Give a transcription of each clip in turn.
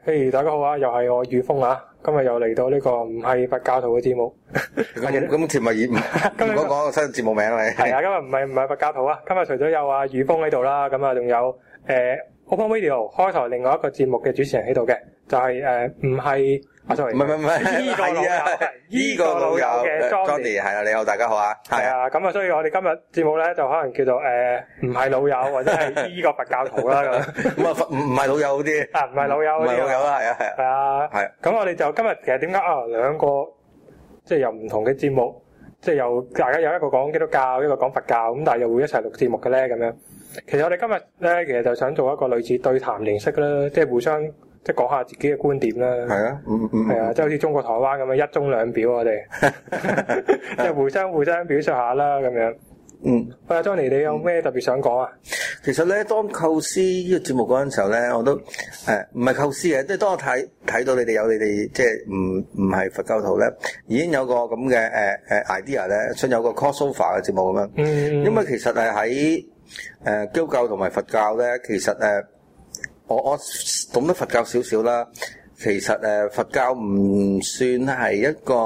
嘿，大家好啊！又係我宇峰啊！今日又嚟到呢個唔係佛教徒嘅節目。 咁條咪唔好講新節目名啦， 係啊，今日唔係佛教徒啊！今日除咗有阿宇峰喺度啦，咁啊仲有Open Radio 開台另外一個節目嘅主持人喺度嘅，就係唔係sorry， 唔係依個老友嘅 Johnny 係啊，你好，大家好啊， 係啊，咁啊，所以我哋今日節目咧就可能叫做唔係老友或者係依個佛教徒啦咁。 咁啊，唔係老友嗰啲啊，唔係老友嗰啲， 唔係老友啦，係啊。 咁我哋就今日其實點解兩個即係有唔同嘅節目，即係又大家有一個講基督教，一個講佛教，咁但係又會一齊錄節目嘅咧咁樣。其實我哋今日咧，其實就想做一個類似對談形式啦，即係互相即係講下自己嘅觀點啦。係啊，係啊，即係好似中國台灣咁樣一中兩表，我哋即係互相表述下啦咁樣。喂，Johnny，你有咩特別想講啊？ 其實咧，當構思呢個節目嗰陣時候咧，我都唔係構思嘅，即係當我睇到你哋即係唔係佛教徒咧，已經有個咁嘅idea 咧，想有個 crossover 嘅節目咁樣。因為其實係喺基督教同埋佛教咧，其實我懂得佛教少少啦。其實佛教唔算係一個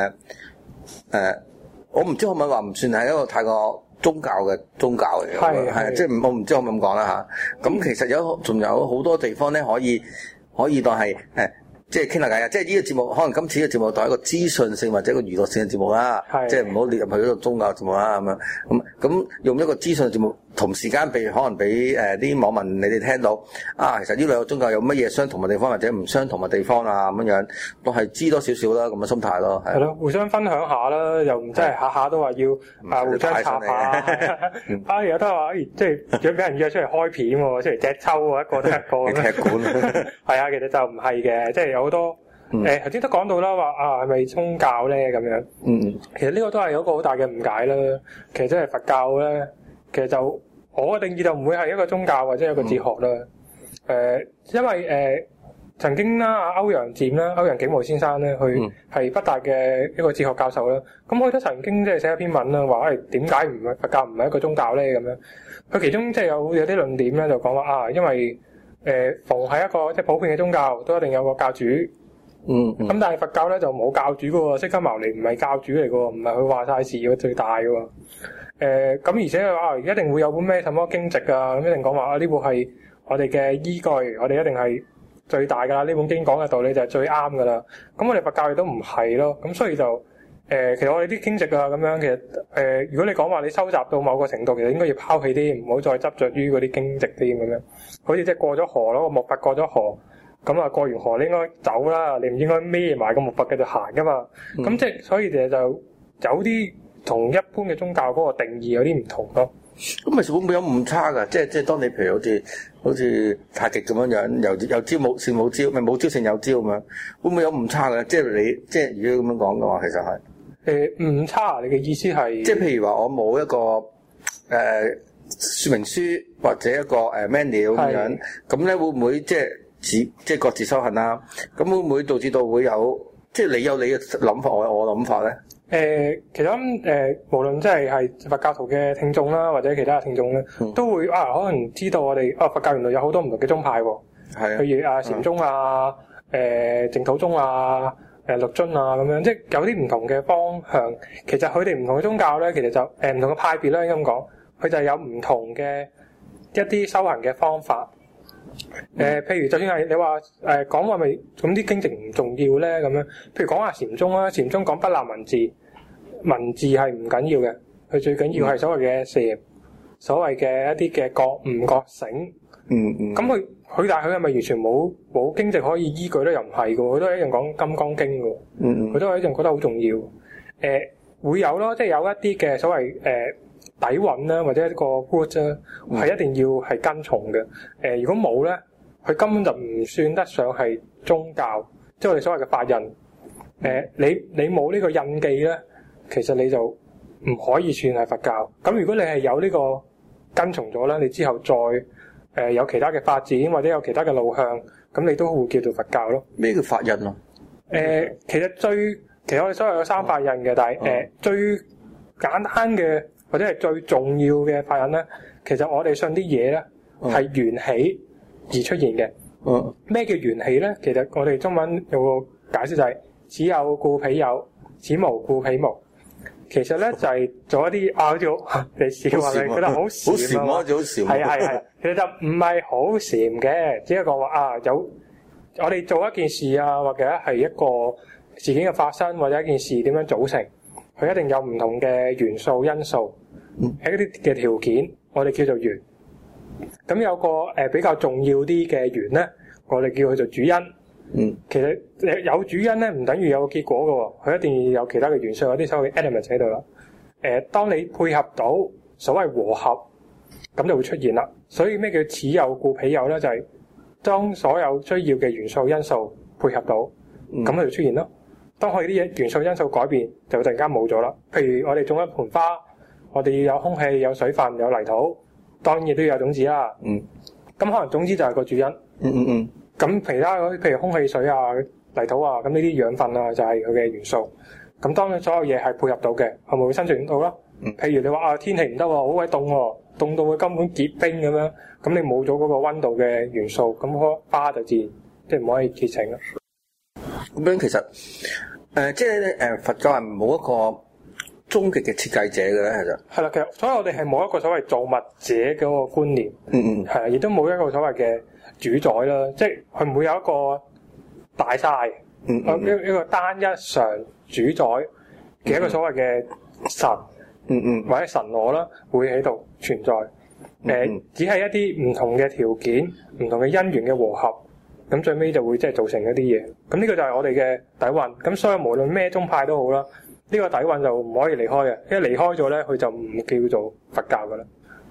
我唔知可唔可以話唔算係一個太過宗教嚟嘅，係即係我唔知可唔可以咁講啦嚇。咁其實仲有好多地方咧可以當係即係傾下偈啊！即係呢個節目可能今次呢個節目當係一個資訊性或者一個娛樂性嘅節目啦，即係唔好列入去嗰個宗教節目啦咁樣。咁用一個資訊嘅節目，同時間可能俾啲網民你哋聽到啊，其實呢兩個宗教有乜嘢相同嘅地方或者唔相同嘅地方啊咁樣，都係知多少少啦咁嘅心態咯。係咯， 互相分享下啦，又唔真係下下都話要互相插下。有得話即係想俾人約出嚟開片喎，出嚟隻抽喎，一個得一個劇館。 係啊，其實就唔係嘅，即係有好多頭先都講到啦，話係咪宗教咧咁樣？其實呢個都係有一個好大嘅誤解啦。其實真係佛教咧，其實就我嘅定義就唔會係一個宗教或者一個哲學啦。因為曾經啦，歐陽漸啦，歐陽竟無先生咧，佢係北大嘅一個哲學教授啦。咁佢都曾經即係寫一篇文啦，話點解唔係佛教唔係一個宗教咧咁樣？佢其中即係有啲論點咧，就講話因為逢係一個即係普遍嘅宗教，都一定有個教主。咁但係佛教咧就冇教主嘅喎，釋迦牟尼唔係教主嚟嘅喎，唔係佢話晒事嘅最大嘅喎。咁而且一定會有本咩什麼經籍啊，咁一定講話呢部係我哋嘅依據，我哋一定係最大噶啦，呢本經講嘅道理就係最啱噶啦。咁我哋佛教亦都唔係咯，咁所以就其實我哋啲經籍啊咁樣，其實如果你講話你收集到某個程度，其實應該要拋棄啲，唔好再執着於嗰啲經籍啲咁樣。好似即係過咗河咯，個木筏過咗河。咁過完河你應該走啦，你唔應該孭埋個木筏繼續行噶嘛。咁即係所以其實就有啲同一般嘅宗教嗰個定義有啲唔同咯。 咁其實會唔會有誤差㗎？即係當你譬如好似太極咁樣有招冇勝冇招，咪冇招勝有招咁樣，會唔會有誤差㗎？即係如果咁樣講嘅話，其實係誤差。你嘅意思係即係譬如話我冇一個說明書或者一個manual 咁樣，咁咧會唔會即係各自修行啦？咁會唔會導致到會有即係你有你嘅諗法，我有我諗法咧？ 其實無論即係佛教徒嘅聽眾啦，或者其他嘅聽眾咧，都會可能知道我哋佛教原來有好多唔同嘅宗派喎。係啊，譬如禪宗啊、淨土宗啊、律尊啊咁樣，即係有啲唔同嘅方向。其實佢哋唔同嘅宗教咧，其實就唔同嘅派別啦，應該咁講，佢就有唔同嘅一啲修行嘅方法。譬如就算係你話講話咪咁啲經籍唔重要咧咁樣，譬如講下禪宗啦，禪宗講不立文字，文字係唔緊要嘅，佢最緊要係所謂嘅攝，所謂嘅一啲嘅覺悟覺醒。咁佢但係佢係咪完全冇經籍可以依據咧？又唔係嘅，佢都係一樣講《金剛經》嘅，佢都係一樣覺得好重要。會有咯，即係有一啲嘅所謂底蘊啦，或者一個 root 啦，係一定要係跟從嘅。如果冇咧，佢根本就唔算得上係宗教，即係我哋所謂嘅法印。你冇呢個印記咧，其實你就唔可以算係佛教。咁如果你係有呢個跟從咗咧，你之後再有其他嘅發展或者有其他嘅路向，咁你都會叫做佛教咯。 咩叫法印啊？ 其實我哋所謂有三法印嘅，但係最簡單嘅或者係最重要嘅法印咧，其實我哋信啲嘢咧係緣起而出現嘅。 咩叫元氣咧？其實我哋中文有個解釋就係此有故彼有，此無故彼無。其實咧就係做一啲好似你笑話你覺得好禪啊， 好禪係，其實就唔係好禪嘅，只係講話有我哋做一件事啊，或者係一個事件嘅發生，或者一件事點樣組成，佢一定有唔同嘅元素因素，喺一啲嘅條件，我哋叫做緣。咁有個比較重要啲嘅緣咧，我哋叫佢做主因。其實有主因咧，唔等於有個結果嘅，佢一定要有其他嘅元素，有啲所謂嘅 element 喺度啦。當你配合到所謂和合，咁就會出現啦。所以咩叫此有故彼有咧？就係當所有需要嘅元素因素配合到，咁佢就出現咯。當佢啲元素因素改變，就突然間冇咗啦。譬如我哋種一盆花，我哋要有空氣、有水分、有泥土，當然都要有種子啦。咁可能種子就係個主因。咁其他嗰啲譬如空氣、水啊、泥土啊，咁呢啲養分啊就係佢嘅元素。咁當所有嘢係配合到嘅，係咪會生存到啦？譬如你話天氣唔得喎，好鬼凍喎，凍到佢根本結冰咁樣，咁你冇咗嗰個溫度嘅元素，咁棵花就自然即係唔可以結成啦。 咁樣其實即係佛教係冇一個終極嘅設計者嘅咧，其實係啦，其實所以我哋係冇一個所謂造物者嘅嗰個觀念，係亦都冇一個所謂嘅主宰啦，即係佢唔會有一個大晒，一個單一常主宰嘅一個所謂嘅神，或者神我啦，會喺度存在。只係一啲唔同嘅條件、唔同嘅因緣嘅和合，咁最尾就會即係造成一啲嘢。咁呢個就係我哋嘅底蘊。咁所以無論咩宗派都好啦，呢個底蘊就唔可以離開嘅，因為離開咗咧，佢就唔叫做佛教噶啦。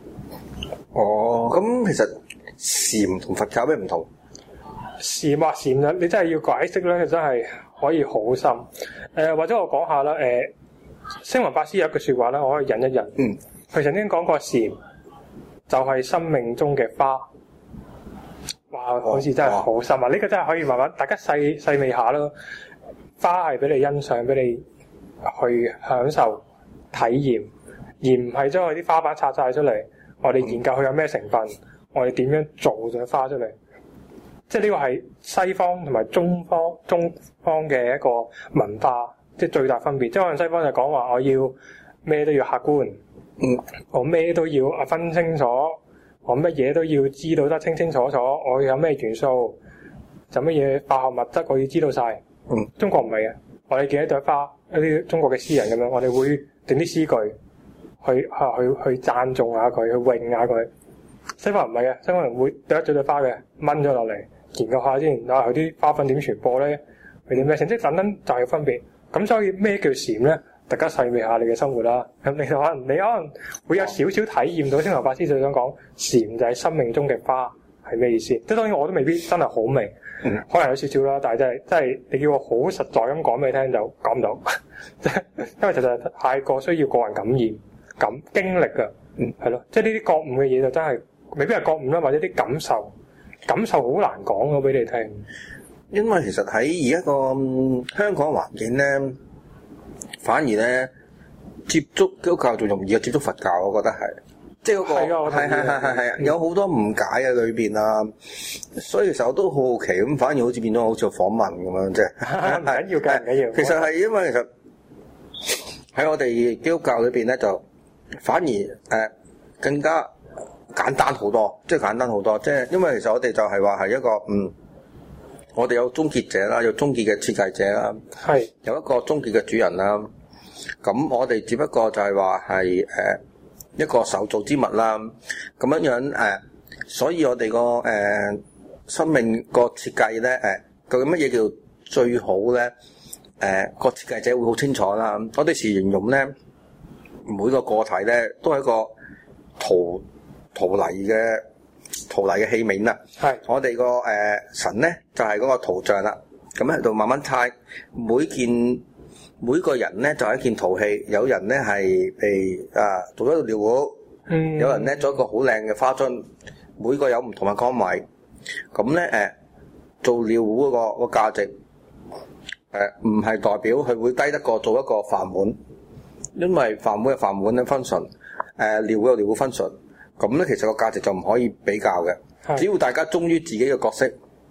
咁其實禪同佛教有咩唔同？ 禪啦，你真係要解釋咧，真係可以好深。或者我講下啦。星雲法師有一句說話咧，我可以引一引。佢曾經講過禪就係生命中嘅花。哇，好似真係好深啊！呢個真係可以慢慢大家細味下咯。花係俾你欣賞，俾你去享受、體驗，而唔係將佢啲花瓣拆晒出嚟。我哋研究佢有咩成分，我哋點樣做咗花出嚟。即係呢個係西方同埋中方嘅一個文化，即係最大分別。即係可能西方就講話我要咩都要客觀，我咩都要分清楚，我乜嘢都要知道得清清楚楚，我有咩元素，就乜嘢化學物質我要知道晒。中國唔係嘅，我哋見一朵花，一啲中國嘅詩人咁樣，我哋會整啲詩句去讚頌下佢，去詠下佢。西方人唔係嘅，西方人會剁咗朵花嘅，掹咗落嚟研究下先，佢啲花粉點傳播咧，佢啲咩成績等等就係分別。咁所以咩叫禪咧？大家細味下你嘅生活啦。咁你可能會有少少體驗到星雲法師就想講禪就係生命中嘅花係咩意思？即係當然我都未必真係好明，可能有少少啦。但係真係你叫我好實在咁講俾你聽就講唔到，因為其實太過需要個人感染、經歷㗎。係咯，即係呢啲覺悟嘅嘢就真係未必係覺悟啦，或者啲感受好難講咗俾你聽。 因為其實喺而家個香港環境咧，反而咧接觸基督教仲容易過接觸佛教，我覺得係，即係嗰個係有好多誤解喺裏邊啊，所以其實我都好好奇咁，反而好似變咗好似訪問咁樣，即係唔緊要嘅，唔緊要。其實係因為其實喺我哋基督教裏邊咧，就反而更加簡單好多，即係簡單好多，即係因為其實我哋就係話係一個我哋有終結者啦，有終結嘅設計者啦，係有一個終結嘅主人啦。咁我哋只不過就係話係一個受造之物啦。咁樣所以我哋個生命個設計咧究竟乜嘢叫最好咧？個設計者會好清楚啦。我哋時形容咧，每個個體咧都係一個陶泥嘅器皿啦，係我哋個神咧就係嗰個陶像啦，咁喺度慢慢砌，每個人咧就係一件陶器，有人咧係被做一個尿壺，有人咧做一個好靚嘅花樽，每個有唔同嘅崗位，咁咧做尿壺嗰個價值唔係代表佢會低得過做一個飯碗，因為飯碗有飯碗嘅分純，尿壺有尿壺分純。咁咧，其實個價值就唔可以比較嘅。只要大家忠於自己嘅角色，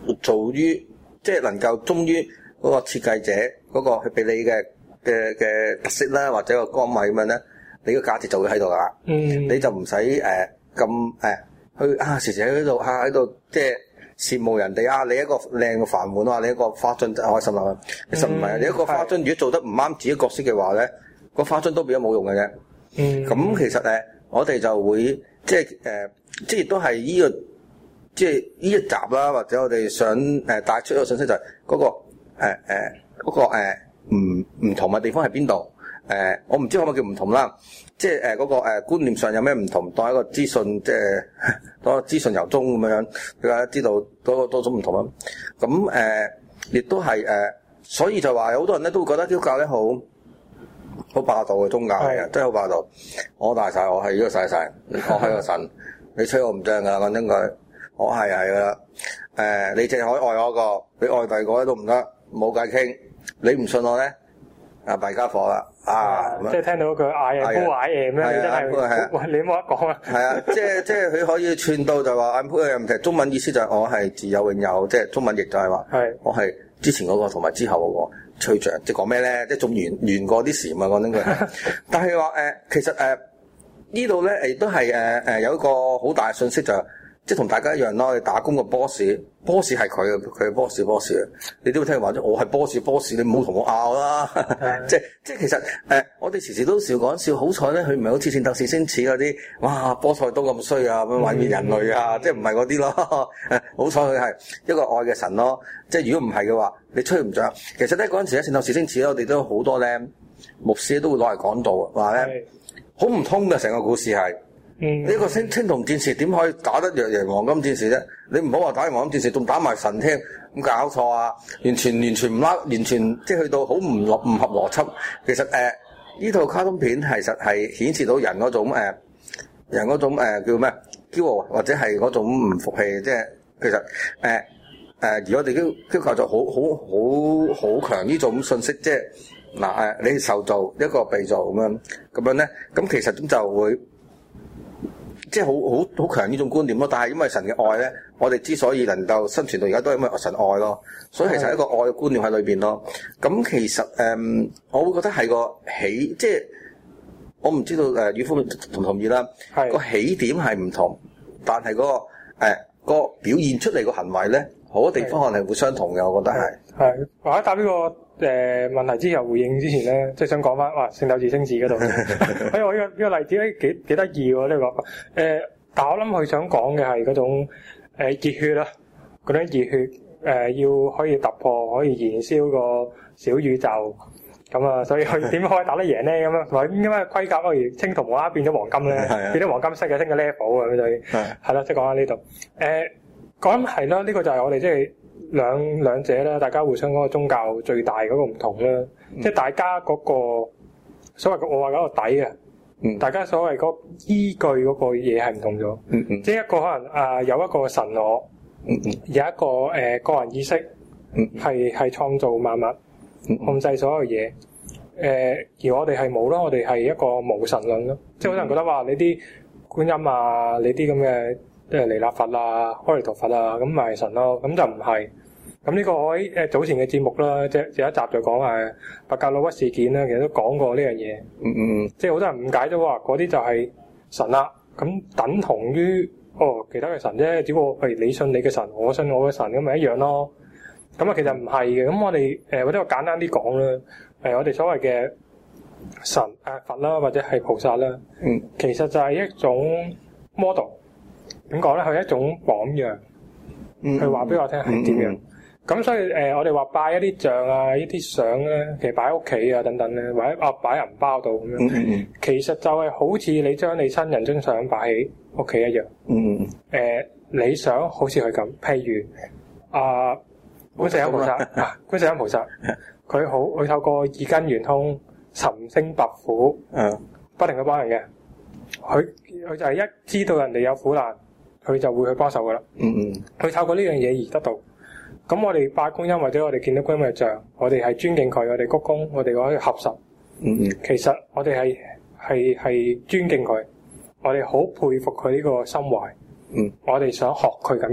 做於即係能夠忠於嗰個設計者嗰個去俾你嘅特色啦，或者個光米咁樣咧，你個價值就會喺度啦。你就唔使咁去時時喺度即係羨慕人哋啊！你一個靚嘅飯碗啊，你一個花樽就開心啦。其實唔係，你一個花樽如果做得唔啱自己角色嘅話咧，個花樽都變咗冇用嘅啫。咁其實我哋就會即係亦都係呢個即係呢一集啦，或者我哋想帶出一個信息就係嗰個唔同嘅地方喺邊度？我唔知可唔可以叫唔同啦，即係嗰個觀念上有咩唔同？當一個資訊即係當資訊由衷咁樣，大家知道多種唔同啦。咁亦都係所以就話有好多人咧都會覺得基督教咧好霸道嘅宗教嚟嘅，真係好霸道。我大晒，我係呢個細細，我係個神，你吹我唔正㗎，講真佢，我係㗎啦。你淨係可以愛我一個，你愛第二個咧都唔得，冇計傾。你唔信我咧？弊家伙啦！ 即係聽到佢嗌啊，鋪嗌咩？真係，你冇得講啊！ 係啊，即係佢可以串到就話嗌鋪嘅，唔係中文意思就係我係自有永有，即係中文譯就係話，我係之前嗰個同埋之後嗰個吹著，即係講咩咧？即係仲完過啲時嘛，講真句。但係話其實呢度咧亦都係有一個好大嘅信息就係。即係同大家一樣咯，你打工個 boss 係佢嘅 boss 啊！你都會聽話啫，我係 boss，你唔好同我拗啦！即係其實我哋時時都笑講笑，好彩咧，佢唔係好似《聖鬥士星矢》嗰啲，哇波塞冬咁衰啊，咁毀滅人類啊！即係唔係嗰啲咯？好彩佢係一個愛嘅神咯！即係如果唔係嘅話，你吹唔着。其實咧嗰陣時咧，《聖鬥士星矢》咧，我哋都好多咧牧師都會攞嚟講道，話咧好唔通嘅成個故事係。呢個青銅戰士點可以打得弱贏黃金戰士啫？你唔好話打贏黃金戰士，仲打埋神添，咁搞錯啊！完全唔拉，完全即係去到好唔合邏輯。其實呢套卡通片其實係顯示到人嗰種叫咩驕傲，或者係嗰種唔服氣。即係其實而我哋基督教就好強呢種信息，即係你受造一個被造咁樣咧，咁其實咁就會。即係好強呢種觀念咯，但係因為神嘅愛咧，我哋之所以能夠生存到而家，都係因為神愛咯，所以其實係一個愛嘅觀念喺裏邊咯。咁其實我會覺得係個起，即係我唔知道宇夫同唔同意啦。個起點係唔同，但係嗰個表現出嚟個行為咧，好多地方可能係會相同嘅，我覺得係。係， 或者答呢個問題之後回應之前咧，即係想講翻聖鬥士星矢嗰度。我呢個例子咧幾得意喎呢個。但我諗佢想講嘅係嗰種熱血啦，嗰種熱血要可以突破，可以燃燒個小宇宙。咁啊，所以佢點可以打得贏咧？咁啊，同埋點解盔甲可以青銅無啦啦變咗黃金咧？變咗黃金色嘅升個 level 啊！咁就係啦，即係講喺呢度。講係啦，呢個就係我哋即係。兩者咧，大家互相嗰個宗教最大嗰個唔同啦，即係大家嗰個所謂我話嗰個底啊，大家所謂嗰依據嗰個嘢係唔同咗，即係一個可能有一個神我，有一個個人意識，係創造萬物，控制所有嘢，而我哋係冇咯，我哋係一個無神論咯，即係好多人覺得話你啲觀音啊，你啲咁嘅。即係彌勒佛啊、開彌陀佛啊，咁咪係神咯，咁就唔係。咁呢個我喺早前嘅節目啦，即係有一集就講白鴿老屈事件啦，其實都講過呢樣嘢。即係好多人誤解咗話嗰啲就係神啦，咁等同於其他嘅神啫，只不過譬如你信你嘅神，我信我嘅神，咁咪一樣咯。咁啊，其實唔係嘅。咁我哋或者我簡單啲講啦，我哋所謂嘅神佛啦，或者係菩薩啦，其實就係一種 model。點講咧？佢係一種榜樣，佢話俾我聽係點樣。咁所以我哋話拜一啲像啊、一啲相咧，其實擺喺屋企啊等等咧，或者擺喺銀包度咁樣。其實就係好似你將你親人張相擺喺屋企一樣。你想好似佢咁，譬如觀世音菩薩，觀世音菩薩，佢透過耳根圓通、尋聲拔苦，不停去幫人嘅。佢就係一知道人哋有苦難，佢就會去幫手噶啦。佢透過呢樣嘢而得到。咁我哋拜觀音或者我哋見到觀音嘅像，我哋係尊敬佢，我哋鞠躬，我哋可以合十。其實我哋係尊敬佢，我哋好佩服佢呢個心懷。我哋想學佢咁樣，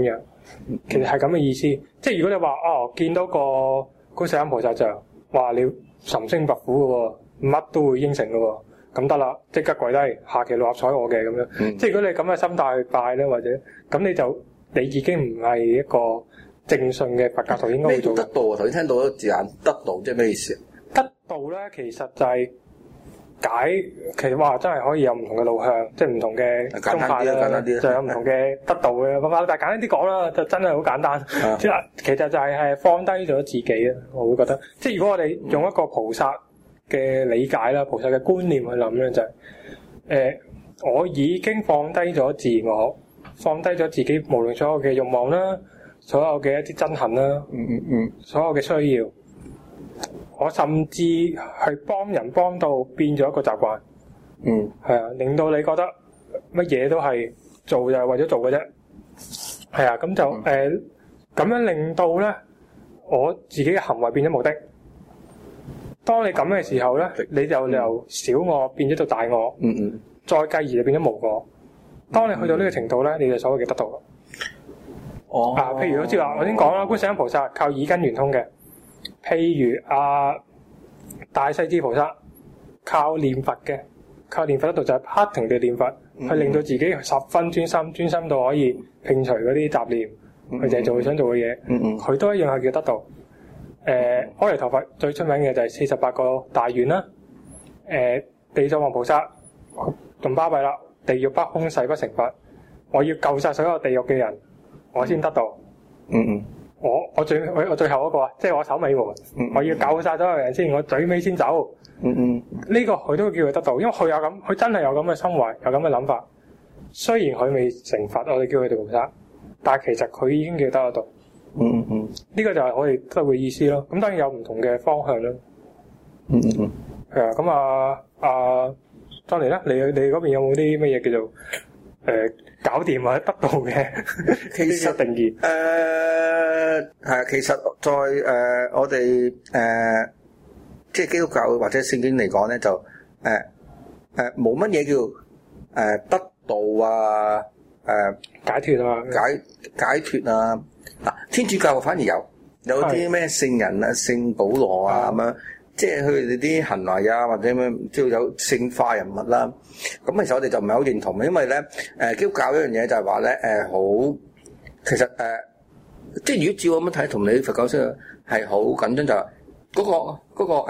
其實係咁嘅意思。即係如果你話見到個觀世音菩薩像，話你神星拔苦嘅喎，乜都會應承嘅喎，咁得啦，即刻跪低，下期六合彩我嘅咁樣。即係如果你咁嘅心態去拜咧，或者咁你已經唔係一個正信嘅佛教徒應該做。 咩叫得道啊？頭先聽到一個字眼，得道即係咩意思？ 得道咧，其實就係其實話真係可以有唔同嘅路向，即係唔同嘅宗派啦，就有唔同嘅得道嘅咁啊。但係簡單啲講啦，就真係好簡單。即係其實就係放低咗自己啊，我會覺得。即係如果我哋用一個菩薩嘅理解啦，菩薩嘅觀念去諗咧，就係我已經放低咗自我，放低咗自己無論所有嘅慾望啦，所有嘅一啲憎恨啦，所有嘅需要。我甚至去幫人幫到變咗一個習慣，係啊，令到你覺得乜嘢都係做就係為咗做嘅啫，係啊，咁就咁樣令到咧我自己嘅行為變咗目的。當你咁嘅時候咧，你就由小我變咗到大我，再繼而就變咗無我。當你去到呢個程度咧，你就所謂嘅得道啦。譬如好似話我先講啦，觀世音菩薩靠耳根圓通嘅。譬如大勢至菩薩靠念佛嘅，靠念佛得道就係不停地念佛，去令到自己十分專心到可以摒除嗰啲雜念，佢就係做佢想做嘅嘢。佢都一樣係叫得道。阿彌陀佛最出名嘅就係48個大願啦。地藏王菩薩仲巴閉啦，地獄不空誓不成佛，我要救晒所有地獄嘅人，我先得道。我最後嗰個即係我首尾門，我要救晒所有人先，我最尾先走。呢個佢都會叫佢得道，因為佢真係有咁嘅心懷，有咁嘅諗法。雖然佢未成佛，我哋叫佢哋菩薩，但係其實佢已經叫得道。呢個就係我哋得道嘅意思咯。咁當然有唔同嘅方向啦。係啊，咁Johnny咧，你嗰邊有冇啲乜嘢叫做搞掂或者得道嘅其實定義？ 其實在我哋即係基督教或者聖經嚟講咧，就冇乜嘢叫得道啊， 解脫啊， 解脫啊。嗱，天主教反而有啲咩聖人啊、聖保羅啊咁樣。即係佢哋啲行為啊，或者咩，即係有聖化人物啦。咁其實我哋就唔係好認同嘅，因為咧，基督教一樣嘢就係話咧，其實即係如果照咁樣睇，同你佛教書係好緊張，就係嗰個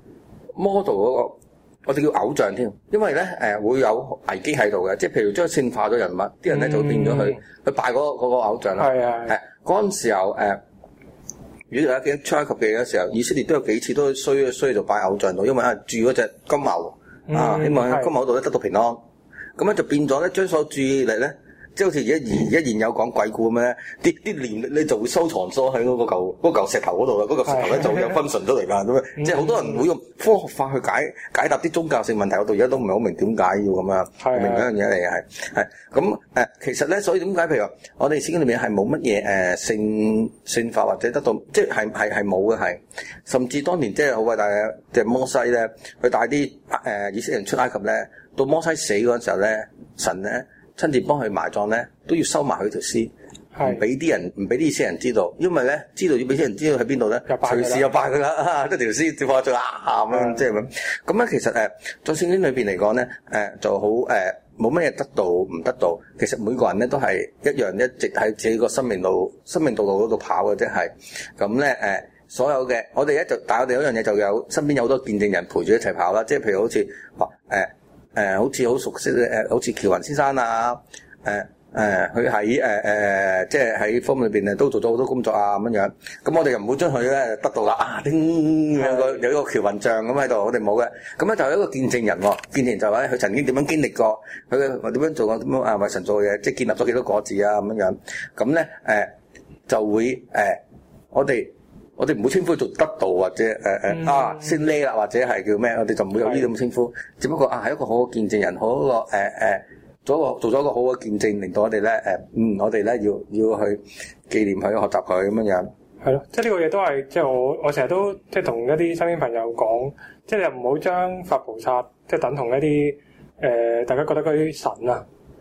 model 嗰個，我哋叫偶像添。因為咧會有危機喺度嘅，即係譬如將聖化咗人物，啲人咧就會變咗去拜嗰個偶像啦。係嗰陣時候如果大家記得出埃及記嘅時候，以色列都有幾次都衰到擺偶像度，因為住嗰隻金牛希望喺金牛度咧得到平安，咁咧就變咗咧將所有注意力咧，即係好似一言有講鬼故咁咧，啲念力咧就會收藏咗喺嗰嚿石頭嗰度啦，嗰嚿石頭咧就會有分純出嚟㗎，咁即係好多人會用科學化去解答啲宗教性問題，我到而家都唔係好明點解要咁樣，明嗰樣嘢嚟嘅係咁其實咧，所以點解譬如話我哋聖經裏面係冇乜嘢聖化或者得到，即係冇嘅係，甚至當年即係好偉大嘅即係摩西咧，佢帶啲以色列人出埃及咧，到摩西死嗰陣時候咧，神咧親自幫佢埋葬咧，都要收埋佢條屍，唔俾啲以色列人知道，因為咧知道要俾啲人知道喺邊度咧，隨時就拜佢啦，即係條屍接翻咗咁樣，即係咁。咁咧其實在聖經裏邊嚟講咧，就好冇乜嘢得道唔得道，其實每個人咧都係一樣，一直喺自己個生命道路嗰度跑嘅，即係咁咧所有嘅我哋但係我哋有一樣嘢就有身邊有好多見證人陪住一齊跑啦，即係譬如好似好似好熟悉嘅好似喬雲先生啊，佢喺即係喺方面裏邊都做咗好多工作啊咁樣。咁我哋又唔會將佢咧得到啦有一個喬雲像咁喺度，我哋冇嘅。咁咧就有一個見證人喎，見證人就話佢曾經點樣經歷過，佢點樣做過，點樣為神做嘅，即係建立咗幾多果子啊咁樣。咁咧就會我哋唔會稱呼佢做得道或者先叻啦，或者係叫咩？我哋就唔會有呢啲咁稱呼。只不過係一個好嘅見證人，好一個做咗一個好嘅見證，令到我哋咧我哋咧要去紀念佢、學習佢咁樣樣。 係咯，即係呢個嘢都係即係我成日都即係同一啲身邊朋友講，即係你唔好將佛菩薩即係等同一啲大家覺得嗰啲神啊，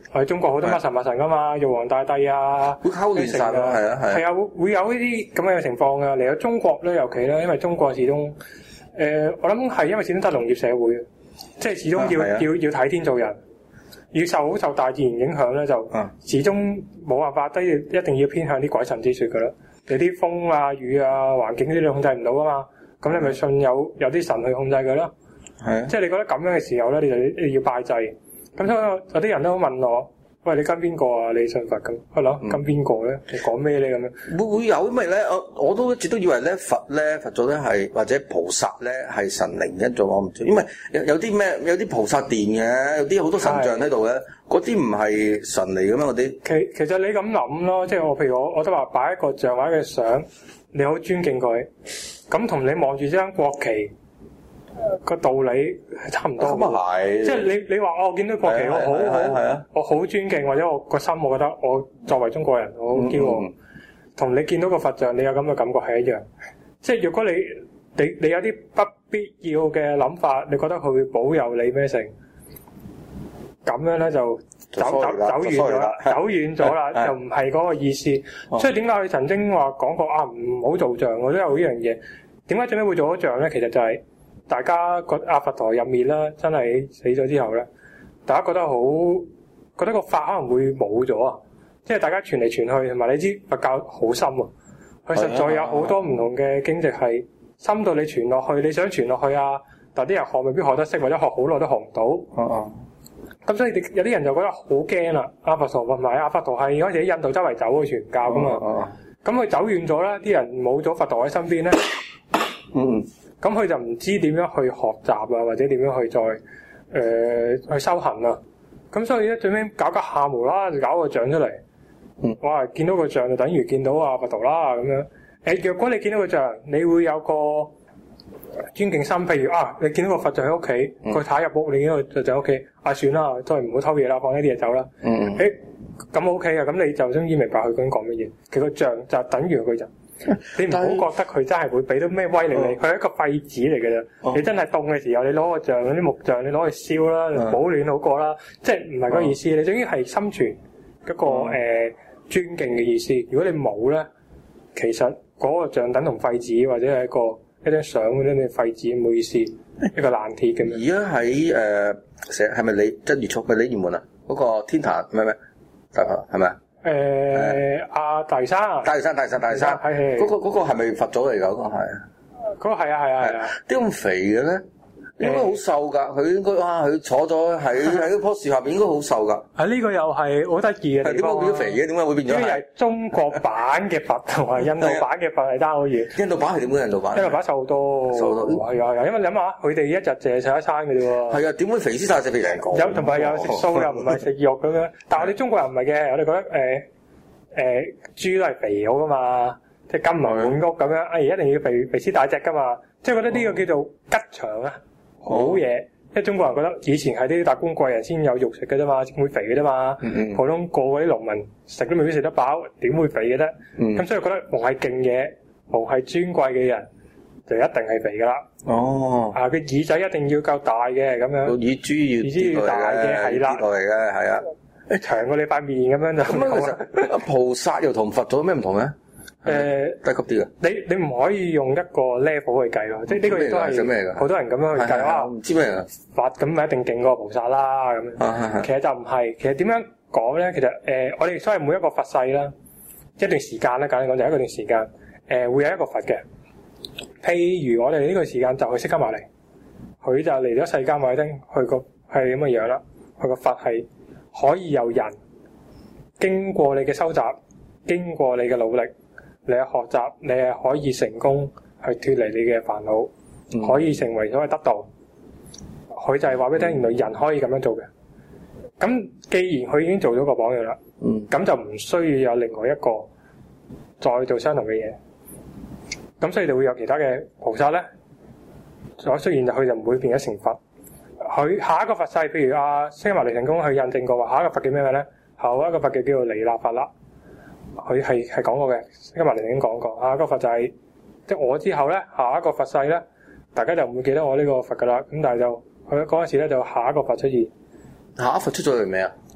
我哋中國好多乜神噶嘛，玉皇大帝啊， 會溝亂晒咯，係啊， 係啊，會有呢啲咁樣嘅情況噶。嚟到中國咧，尤其咧，因為中國始終我諗係因為始終得農業社會，即係始終要睇天做人，要受大自然影響咧，就始終冇辦法，都要一定要偏向啲鬼神之說噶啦。有啲風啊、雨啊、環境呢啲你控制唔到噶嘛，咁你咪信有啲神去控制佢咯。係啊，即係你覺得咁樣嘅時候咧，你要拜祭。咁所以有啲人都問我，喂，你跟邊個啊？你信佛咁係咯？跟邊個咧？你講咩咧？咁樣會有，因為咧，我都一直都以為咧，佛祖咧係或者菩薩咧係神靈一種，我唔知，因為有啲菩薩殿嘅，有啲好多神像喺度嘅，嗰啲唔係神嚟嘅咩？嗰啲其實你咁諗咯，即係譬如我都話擺一個像或者嘅相，你好尊敬佢，咁同你望住張國旗個道理係差唔多。 咁啊係， 即係你話我見到國旗我好尊敬，或者我個心我覺得我作為中國人我好驕傲，同你見到個佛像你有咁嘅感覺係一樣。即係如果你有啲不必要嘅諗法，你覺得佢會保佑你咩成？咁樣咧就走遠咗啦，就唔係嗰個意思。所以點解佢曾經話講過啊？唔好做像，我都有呢樣嘢。點解最尾會做咗像咧？其實就係大家覺得佛陀入面啦，真係死咗之後咧，大家覺得個法可能會冇咗啊！即係大家傳嚟傳去，同埋你知佛教好深啊，佢實在有好多唔同嘅經籍係深到你傳落去，你想傳落去啊，但啲人學未必學得識，或者學好耐都學唔到。咁所以有啲人就覺得好驚啦！阿佛陀同埋阿佛陀係嗰陣時喺印度周圍走去傳教噶嘛，咁佢走遠咗啦，啲人冇咗佛陀喺身邊咧，咁佢就唔知點樣去學習啊，或者點樣去再去修行啊。咁所以咧最尾搞下無啦就搞個像出嚟，哇！見到個像就等於見到阿佛陀啦咁樣。若果你見到個像，你會有個尊敬心，譬如你見到個佛像喺屋企，佢踩入屋，你見到個像喺屋企，算啦，都係唔好偷嘢啦，放呢啲嘢走啦。咁 OK 嘅，咁你就終於明白佢究竟講乜嘢。其實個像就等於佢人，你唔好覺得佢真係會俾到咩威力你，佢係一個廢紙嚟嘅啫。你真係凍嘅時候，你攞個像嗰啲木像，你攞去燒啦，保暖好過啦。即係唔係嗰個意思，你總之係心存一個尊敬嘅意思。如果你冇咧，其實嗰個像等同廢紙，或者係一張相嗰啲咩廢紙，唔好意思，一個爛鐵咁樣。 而家喺成日係咪你真如速咪鯉魚門啊？嗰個天壇唔係咩？係咪啊？ 大嶼山， 嗰個係咪佛祖嚟㗎？嗰個係。 嗰個係啊。 點咁肥嘅咧？應該好瘦㗎。佢應該佢坐咗喺嗰棵樹下邊，應該好瘦㗎。 呢個又係好得意嘅地方。 點解會變咗肥嘅？點解會變咗？ 因為係中國版嘅佛同埋印度版嘅佛係爭好遠。 印度版係點樣？印度版瘦好多。係啊，因為諗下佢哋一日淨係食一餐嘅啫喎。係啊，點會肥先曬食肥人講？ 有同埋有食素又唔係食肉咁樣。但係我哋中國人唔係嘅，我哋覺得豬都係肥好噶嘛，即係金龍滿屋咁樣。一定要肥屍大隻㗎嘛，即係覺得呢個叫做吉祥啊，好嘢。因為中國人覺得以前係啲達官貴人先有肉食嘅啫嘛，先會肥嘅啫嘛。普通個嗰啲農民食都未必食得飽，點會肥嘅啫？咁所以覺得逢係勁嘢，逢係尊貴嘅人，就一定係肥噶啦。佢耳仔一定要夠大嘅咁樣。個耳珠要大嘅係啦， 嚟嘅係啊， 長過你塊面咁樣就。 咁其實菩薩又同佛祖有咩唔同咧？低級啲嘅。你唔可以用一個 level 去計咯，即係呢個亦都係好多人咁樣去計。 唔知咩嚟㗎？ 佛咁咪一定勁過菩薩啦咁樣。其實就唔係，其實點樣講咧？其實我哋所謂每一個佛世啦，一段時間咧，簡單講就係一段時間，會有一個佛嘅。譬如我哋呢個時間就去釋迦牟尼，佢就嚟咗世間話丁，佢個係咁嘅樣啦。佢個佛係可以由人經過你嘅修習，經過你嘅努力，你嘅學習，你係可以成功去脫離你嘅煩惱，可以成為所謂得道。佢就係話俾你聽，原來人可以咁樣做嘅。咁既然佢已經做咗個榜樣啦，咁就唔需要有另外一個再做相同嘅嘢。咁所以就會有其他嘅菩薩咧，所出現佢就唔會變咗成佛。佢下一個佛世，譬如釋迦牟尼成功去印證過話，下一個佛叫咩咧？下一個佛叫做彌勒佛啦。佢係講過嘅，釋迦牟尼已經講過。下一個佛就係即係我之後咧，下一個佛世咧，大家就唔會記得我呢個佛噶啦。咁但係就佢嗰陣時咧，就下一個佛出現。 下一佛出咗嚟未啊？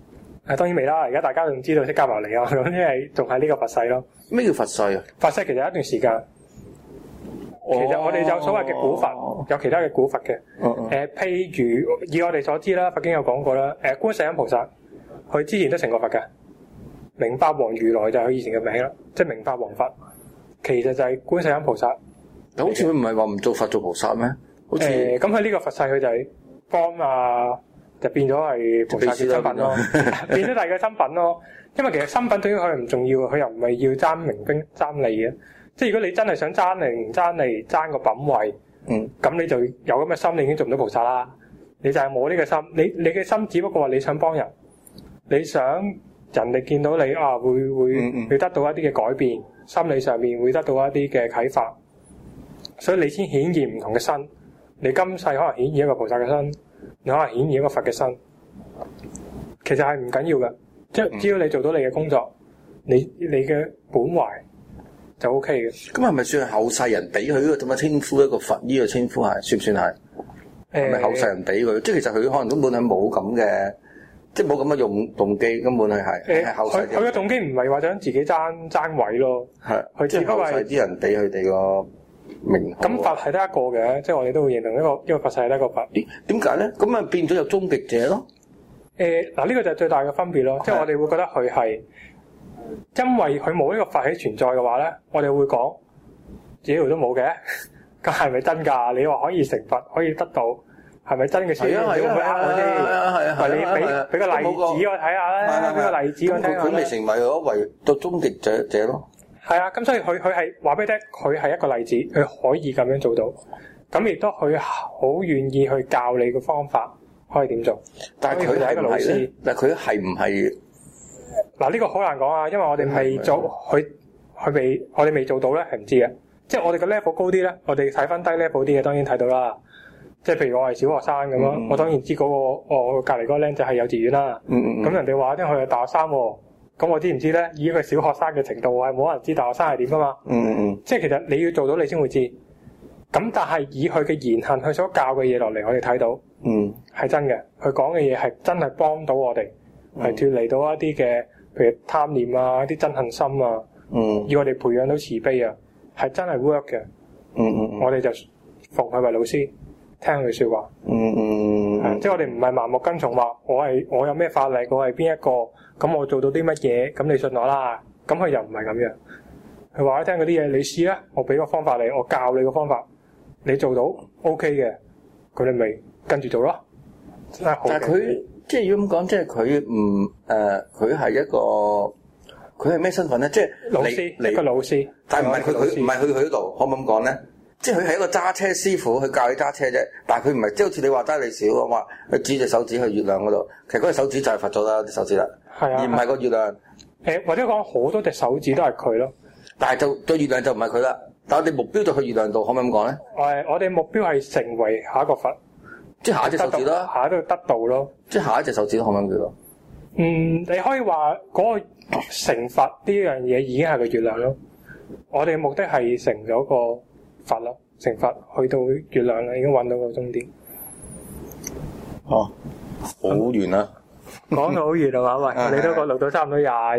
當然未啦，而家大家仲知道釋迦牟尼啊，咁即係仲係呢個佛世咯。 咩叫佛世啊？ 佛世其實有一段時間。其實我哋有所謂嘅古佛，有其他嘅古佛嘅。譬如以我哋所知啦，佛經有講過啦。觀世音菩薩，佢之前都成過佛嘅。明法王如來就係佢以前嘅名啦，即係明法王佛。其實就係觀世音菩薩。 好似佢唔係話唔做佛做菩薩咩？好似咁喺呢個佛世，佢就係幫就變咗係菩薩嘅身份咯，變咗第二個身份咯。因為其實身份對於佢唔重要，佢又唔係要爭名爭利嘅。即係如果你真係想爭名爭利爭個品位，咁你就有咁嘅心，你已經做唔到菩薩啦。你就係冇呢個心，你嘅心只不過話你想幫人，你想人哋見到你會得到一啲嘅改變，心理上面會得到一啲嘅啟發，所以你先顯現唔同嘅身。你今世可能顯現一個菩薩嘅身，你可能顯現一個佛嘅身，其實係唔緊要嘅，即係只要你做到你嘅工作，你嘅本懷。就 OK 嘅。 咁係咪算係後世人俾佢呢個咁嘅稱呼，一個佛呢個稱呼係算唔算係？係咪後世人俾佢？即係其實佢可能根本係冇咁嘅，即係冇咁嘅動機，根本係後世。 佢嘅動機唔係話想自己爭位咯， 係佢只不過係啲人俾佢哋個名號。 咁佛係得一個嘅，即係我哋都會認同一個佛世係得一個佛。 點解咧？咁啊變咗有終極者咯。 嗱呢個就係最大嘅分別咯，即係我哋會覺得佢係。因為佢冇呢個佛喺存在嘅話咧，我哋會講自己都冇嘅，咁係咪真㗎？你話可以成佛，可以得到，係咪真嘅事？你會唔會呃我先？你俾個例子我睇下啦，俾個例子我聽下。 佢未成為咗為到終極者咯。 係啊，咁所以佢係話俾你聽，佢係一個例子，佢可以咁樣做到，咁亦都佢好願意去教你嘅方法可以點做。 但係佢係一個老師，但係佢係唔係？ 嗱呢個好難講啊，因為我哋未做，我哋未做到咧，係唔知嘅。即係我哋嘅 level 高啲咧，我哋睇翻低 level 啲嘅，當然睇到啦。即係譬如我係小學生咁樣，我當然知嗰個我隔離嗰個僆仔係幼稚園啦。咁人哋話咧佢係大學生喎，咁我知唔知咧？以一個小學生嘅程度，係冇人知大學生係點噶嘛。即係其實你要做到你先會知。咁但係以佢嘅言行，佢所教嘅嘢落嚟，我哋睇到，係真嘅。佢講嘅嘢係真係幫到我哋。係脫離到一啲嘅，譬如貪念啊，一啲憎恨心啊，要我哋培養到慈悲啊，係真係 work 嘅。我哋就奉佢為老師，聽佢說話。即係我哋唔係盲目跟從話，我有咩法力，我係邊一個，咁我做到啲乜嘢，咁你信我啦。咁佢又唔係咁樣。佢話你聽嗰啲嘢，你試啦，我俾個方法你，我教你個方法，你做到 OK 嘅，咁你咪跟住做咯。真係好。但係佢。即係要咁講，即係佢係一個，佢係咩身份咧？即係老師，一個老師。 但係唔係佢去嗰度，可唔可以咁講咧？即係佢係一個揸車師傅，去教你揸車啫。但係佢唔係，即係好似你話齋你少咁話，佢指隻手指去月亮嗰度，其實嗰隻手指就係佛咗啦，啲手指啦。係啊。而唔係個月亮。 或者講好多隻手指都係佢咯。 但係就對月亮就唔係佢啦。但係我哋目標就去月亮度，可唔可以咁講咧？ 我哋目標係成為下一個佛。 即係下一隻手指咯， 下一個得道咯。 即係下一隻手指都可唔可以叫咯？ 你可以話嗰個成佛呢樣嘢已經係個月亮咯。我哋嘅目的係成咗個佛咯，成佛去到月亮啦，已經揾到個終點。 好遠啦！ 講到好遠啊嘛，喂，我哋都錄到差唔多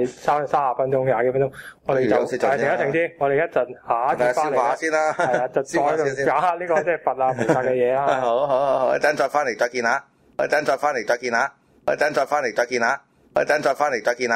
30分鐘，20幾分鐘，我哋就停一停先，我哋一陣下一節翻嚟先啦， 係啊，就再講下呢個即係佛啊菩薩嘅嘢啦。 好，一陣再翻嚟再見嚇，一陣再翻嚟再見嚇，一陣再翻嚟再見嚇，一陣再翻嚟再見嚇。